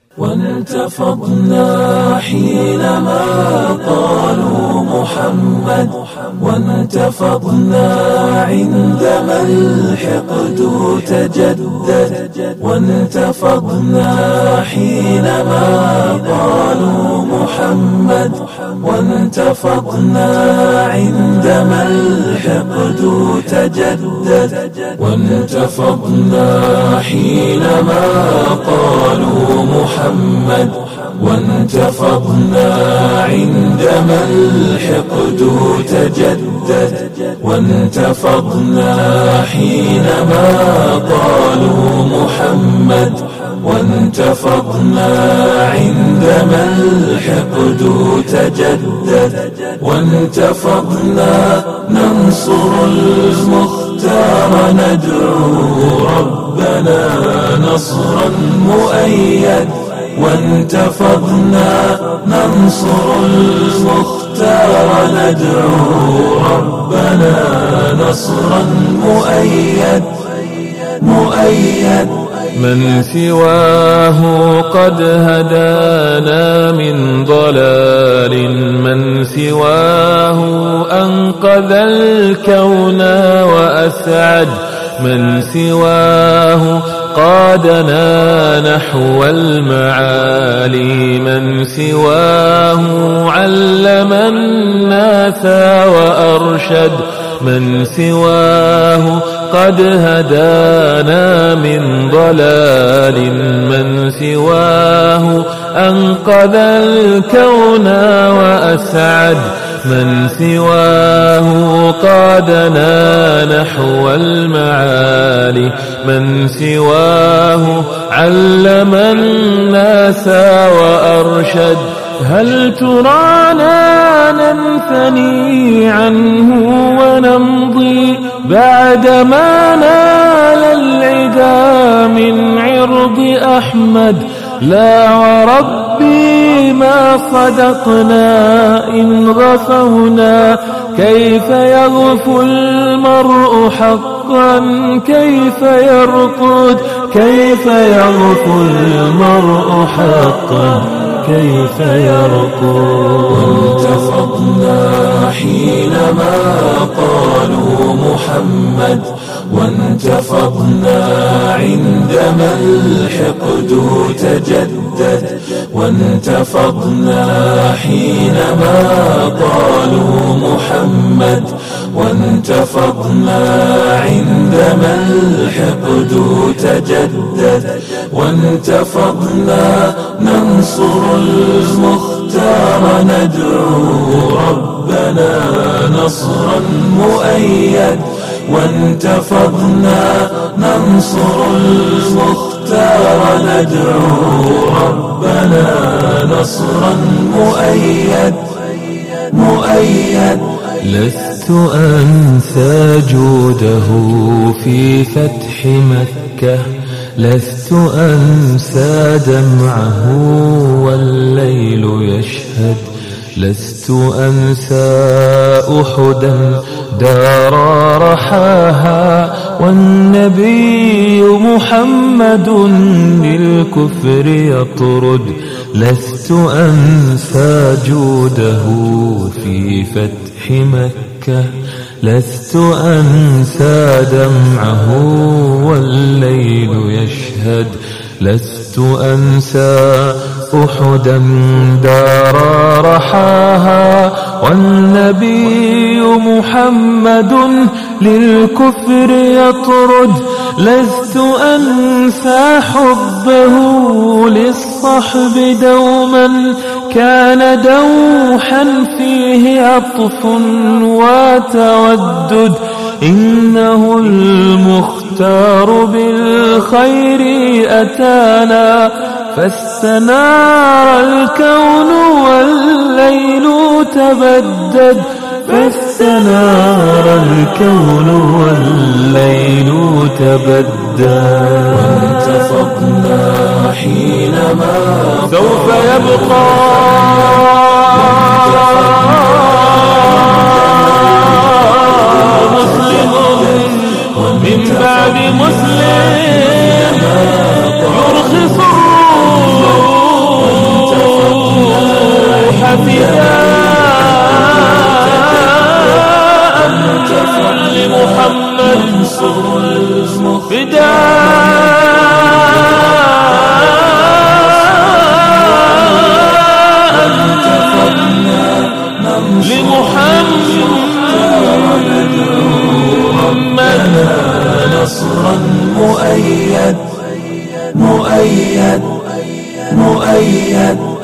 وانتفضنا حينما قالوا محمد، وانتفضنا عندما الحقد تجدد، وانتفضنا حينما قالوا محمد، وانتفضنا عندما الحقد تجدد، وانتفضنا حينما قالوا محمد، وانتفضنا عندما الحقد تجدد، وانتفضنا حينما قالوا محمد، وانتفضنا عندما الحقد تجدد، وانتفضنا ننصر المختار ندعو ربنا نصرا مؤيد، وانتفضنا ننصر المختار ندعو ربنا نصرا مؤيد. من سواه قد هدانا من ضلال، من سواه أنقذ الكون وأسعد، من سواه قادنا نحو المعالي، من سواه علم الناس وأرشد، من سواه قد هدانا من ضلال، من سواه أنقذ الكون وأسعد، من سواه قادنا نحو المعالي، من سواه علم الناس وأرشد. هل ترانا ننثني عنه ونمضي بعدما نال العدا من عرض أحمد؟ لا وربي ما صدقنا إن غفونا، كيف يغفو المرء حقا كيف يرقد، كيف يغفو المرء حقا كيف يرقد. وانتفضنا حينما قالوا محمد، وانتفضنا عندما الحقد تجدد، وانتفضنا حينما قالوا محمد، وانتفضنا عندما الحقد تجدد، وانتفضنا ننصر المختار ندعو ربنا نصرا مؤيد، وانتفضنا ننصر المختار ندعو ربنا نصرا مؤيد. لست أنسى جوده في فتح مكة، لست أنسى دمعه والليل يشهد، لست أنسى أحدا دار رحاها، والنبي محمد للكفر يطرد، لست أنسى جوده في فتح مكة، لست أنسى دمعه والليل يشهد، لست أنسى أحدا دار رحاها، والنبي محمد للكفر يطرد، لست أنسى حبه للصحب دوما، كان دوحا فيه عطف وتودد، إنه المختار بالخير أتانا، فاستنار الكون والليل تبدد، فاستنار الكون والليل تبدد. وانتفضنا حينما سوف يبقى مسلم من بعد مسلم يرخص الروح فداء لمحمد فداء لمحمد نصرا مؤيد مؤيد مؤيد